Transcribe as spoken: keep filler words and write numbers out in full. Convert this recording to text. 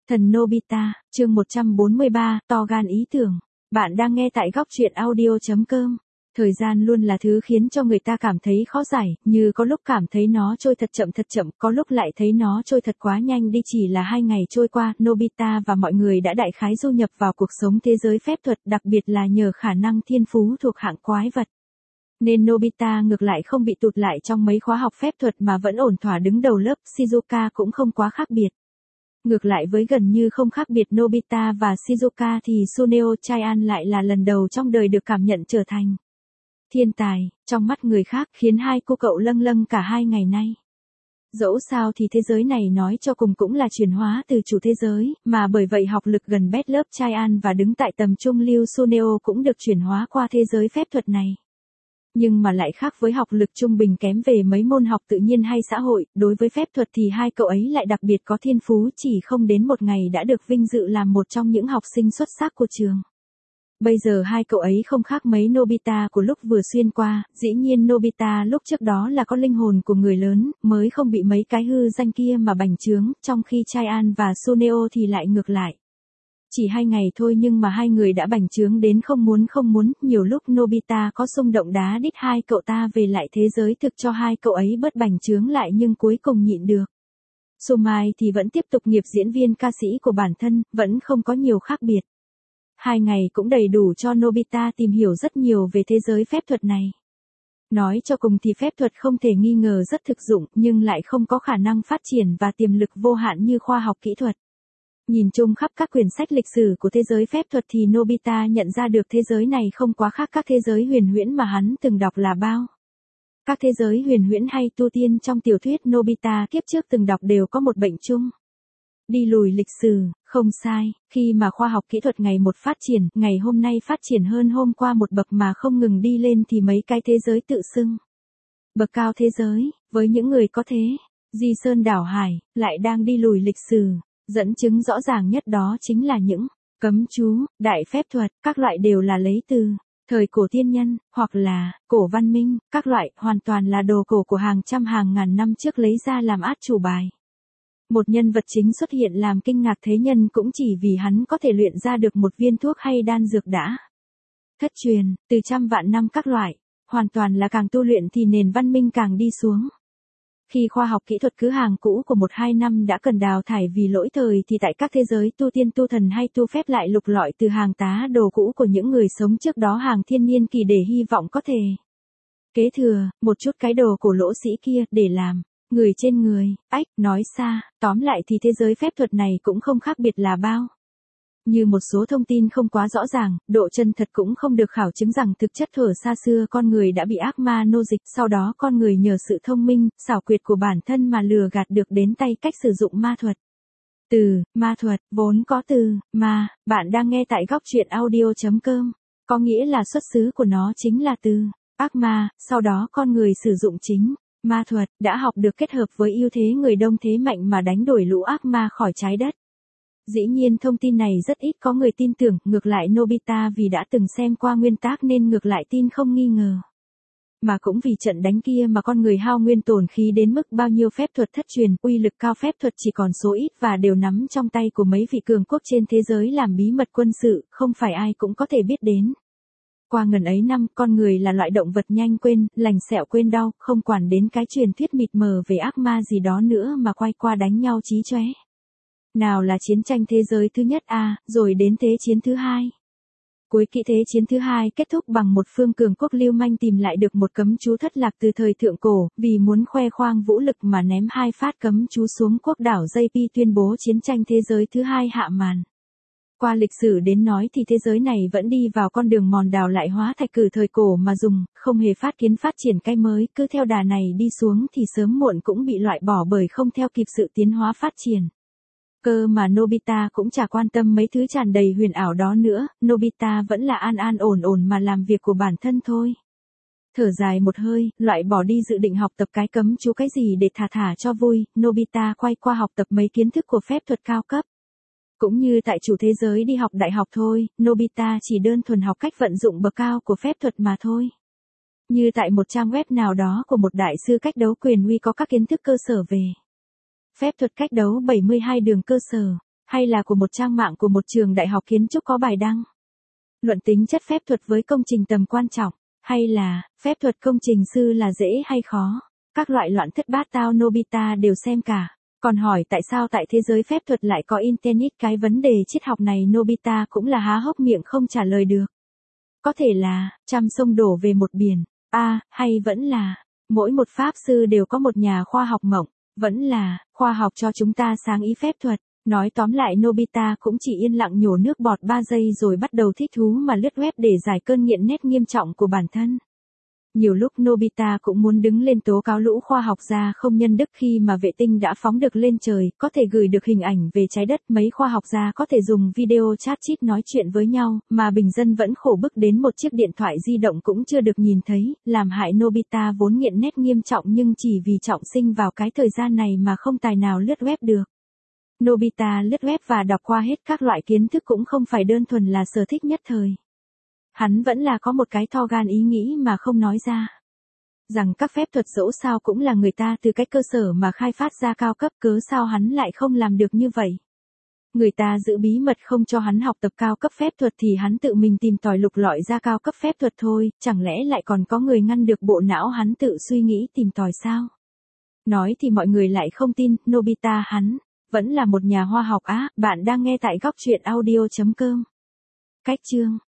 Thần Nobita, chương một trăm bốn mươi ba, to gan ý tưởng. Bạn đang nghe tại góc truyện audio chấm com. Thời gian luôn là thứ khiến cho người ta cảm thấy khó giải, như có lúc cảm thấy nó trôi thật chậm thật chậm, có lúc lại thấy nó trôi thật quá nhanh đi. Chỉ là hai ngày trôi qua, Nobita và mọi người đã đại khái du nhập vào cuộc sống thế giới phép thuật, đặc biệt là nhờ khả năng thiên phú thuộc hạng quái vật. Nên Nobita ngược lại không bị tụt lại trong mấy khóa học phép thuật mà vẫn ổn thỏa đứng đầu lớp. Shizuka cũng không quá khác biệt. Ngược lại với gần như không khác biệt Nobita và Shizuka thì Suneo Chaian lại là lần đầu trong đời được cảm nhận trở thành thiên tài, trong mắt người khác, khiến hai cô cậu lâng lâng cả hai ngày nay. Dẫu sao thì thế giới này nói cho cùng cũng là chuyển hóa từ chủ thế giới, mà bởi vậy học lực gần bét lớp Chaian và đứng tại tầm trung lưu Suneo cũng được chuyển hóa qua thế giới phép thuật này. Nhưng mà lại khác với học lực trung bình kém về mấy môn học tự nhiên hay xã hội, đối với phép thuật thì hai cậu ấy lại đặc biệt có thiên phú, chỉ không đến một ngày đã được vinh dự làm một trong những học sinh xuất sắc của trường. Bây giờ hai cậu ấy không khác mấy Nobita của lúc vừa xuyên qua, dĩ nhiên Nobita lúc trước đó là có linh hồn của người lớn, mới không bị mấy cái hư danh kia mà bành trướng, trong khi Chaian và Suneo thì lại ngược lại. Chỉ hai ngày thôi nhưng mà hai người đã bành trướng đến không muốn không muốn, nhiều lúc Nobita có xung động đá đít hai cậu ta về lại thế giới thực cho hai cậu ấy bớt bành trướng lại nhưng cuối cùng nhịn được. Sumai thì vẫn tiếp tục nghiệp diễn viên ca sĩ của bản thân, vẫn không có nhiều khác biệt. Hai ngày cũng đầy đủ cho Nobita tìm hiểu rất nhiều về thế giới phép thuật này. Nói cho cùng thì phép thuật không thể nghi ngờ rất thực dụng nhưng lại không có khả năng phát triển và tiềm lực vô hạn như khoa học kỹ thuật. Nhìn chung khắp các quyển sách lịch sử của thế giới phép thuật thì Nobita nhận ra được thế giới này không quá khác các thế giới huyền huyễn mà hắn từng đọc là bao. Các thế giới huyền huyễn hay tu tiên trong tiểu thuyết Nobita kiếp trước từng đọc đều có một bệnh chung. Đi lùi lịch sử, không sai, khi mà khoa học kỹ thuật ngày một phát triển, ngày hôm nay phát triển hơn hôm qua một bậc mà không ngừng đi lên thì mấy cái thế giới tự xưng bậc cao thế giới, với những người có thế, Di Sơn đảo hải, lại đang đi lùi lịch sử. Dẫn chứng rõ ràng nhất đó chính là những cấm chú, đại phép thuật, các loại đều là lấy từ thời cổ tiên nhân, hoặc là cổ văn minh, các loại hoàn toàn là đồ cổ của hàng trăm hàng ngàn năm trước lấy ra làm át chủ bài. Một nhân vật chính xuất hiện làm kinh ngạc thế nhân cũng chỉ vì hắn có thể luyện ra được một viên thuốc hay đan dược đã thất truyền, từ trăm vạn năm các loại, hoàn toàn là càng tu luyện thì nền văn minh càng đi xuống. Khi khoa học kỹ thuật cứ hàng cũ của một hai năm đã cần đào thải vì lỗi thời thì tại các thế giới tu tiên tu thần hay tu phép lại lục lọi từ hàng tá đồ cũ của những người sống trước đó hàng thiên niên kỳ để hy vọng có thể kế thừa một chút cái đồ cổ lỗ sĩ kia để làm người trên người. Ách, nói xa, tóm lại thì thế giới phép thuật này cũng không khác biệt là bao. Như một số thông tin không quá rõ ràng, độ chân thật cũng không được khảo chứng rằng thực chất thuở xa xưa con người đã bị ác ma nô dịch, sau đó con người nhờ sự thông minh, xảo quyệt của bản thân mà lừa gạt được đến tay cách sử dụng ma thuật. Từ ma thuật vốn có từ ma, bạn đang nghe tại góc truyện audio chấm com, có nghĩa là xuất xứ của nó chính là từ ác ma, sau đó con người sử dụng chính ma thuật đã học được kết hợp với ưu thế người đông thế mạnh mà đánh đuổi lũ ác ma khỏi trái đất. Dĩ nhiên thông tin này rất ít có người tin tưởng, ngược lại Nobita vì đã từng xem qua nguyên tác nên ngược lại tin không nghi ngờ. Mà cũng vì trận đánh kia mà con người hao nguyên tổn khí đến mức bao nhiêu phép thuật thất truyền, uy lực cao phép thuật chỉ còn số ít và đều nắm trong tay của mấy vị cường quốc trên thế giới làm bí mật quân sự, không phải ai cũng có thể biết đến. Qua ngần ấy năm, con người là loại động vật nhanh quên, lành sẹo quên đau, không quản đến cái truyền thuyết mịt mờ về ác ma gì đó nữa mà quay qua đánh nhau chí chóe. Nào là chiến tranh thế giới thứ nhất a, à, rồi đến thế chiến thứ hai. Cuối kỳ thế chiến thứ hai kết thúc bằng một phương cường quốc lưu manh tìm lại được một cấm chú thất lạc từ thời thượng cổ, vì muốn khoe khoang vũ lực mà ném hai phát cấm chú xuống quốc đảo gi pê tuyên bố chiến tranh thế giới thứ hai hạ màn. Qua lịch sử đến nói thì thế giới này vẫn đi vào con đường mòn đào lại hóa thạch cử thời cổ mà dùng, không hề phát kiến phát triển cái mới, cứ theo đà này đi xuống thì sớm muộn cũng bị loại bỏ bởi không theo kịp sự tiến hóa phát triển. Cơ mà Nobita cũng chả quan tâm mấy thứ tràn đầy huyền ảo đó nữa, Nobita vẫn là an an ổn ổn mà làm việc của bản thân thôi. Thở dài một hơi, loại bỏ đi dự định học tập cái cấm chú cái gì để thả thả cho vui, Nobita quay qua học tập mấy kiến thức của phép thuật cao cấp. Cũng như tại chủ thế giới đi học đại học thôi, Nobita chỉ đơn thuần học cách vận dụng bậc cao của phép thuật mà thôi. Như tại một trang web nào đó của một đại sư cách đấu quyền uy có các kiến thức cơ sở về phép thuật cách đấu bảy mươi hai đường cơ sở. Hay là của một trang mạng của một trường đại học kiến trúc có bài đăng? Luận tính chất phép thuật với công trình tầm quan trọng, hay là, phép thuật công trình sư là dễ hay khó? Các loại loạn thất bát tao Nobita đều xem cả. Còn hỏi tại sao tại thế giới phép thuật lại có Internet, cái vấn đề triết học này Nobita cũng là há hốc miệng không trả lời được. Có thể là, trăm sông đổ về một biển, a à, hay vẫn là, mỗi một pháp sư đều có một nhà khoa học mộng, vẫn là, khoa học cho chúng ta sáng ý phép thuật. Nói tóm lại Nobita cũng chỉ yên lặng nhổ nước bọt ba giây rồi bắt đầu thích thú mà lướt web để giải cơn nghiện nét nghiêm trọng của bản thân. Nhiều lúc Nobita cũng muốn đứng lên tố cáo lũ khoa học gia không nhân đức khi mà vệ tinh đã phóng được lên trời, có thể gửi được hình ảnh về trái đất, mấy khoa học gia có thể dùng video chat chít nói chuyện với nhau, mà bình dân vẫn khổ bức đến một chiếc điện thoại di động cũng chưa được nhìn thấy, làm hại Nobita vốn nghiện nét nghiêm trọng nhưng chỉ vì trọng sinh vào cái thời gian này mà không tài nào lướt web được. Nobita lướt web và đọc qua hết các loại kiến thức cũng không phải đơn thuần là sở thích nhất thời. Hắn vẫn là có một cái to gan ý nghĩ mà không nói ra. Rằng các phép thuật dẫu sao cũng là người ta từ cái cơ sở mà khai phát ra cao cấp, cớ sao hắn lại không làm được như vậy. Người ta giữ bí mật không cho hắn học tập cao cấp phép thuật thì hắn tự mình tìm tòi lục lọi ra cao cấp phép thuật thôi, chẳng lẽ lại còn có người ngăn được bộ não hắn tự suy nghĩ tìm tòi sao? Nói thì mọi người lại không tin, Nobita hắn vẫn là một nhà khoa học á. Bạn đang nghe tại góc truyện audio chấm com. Cách chương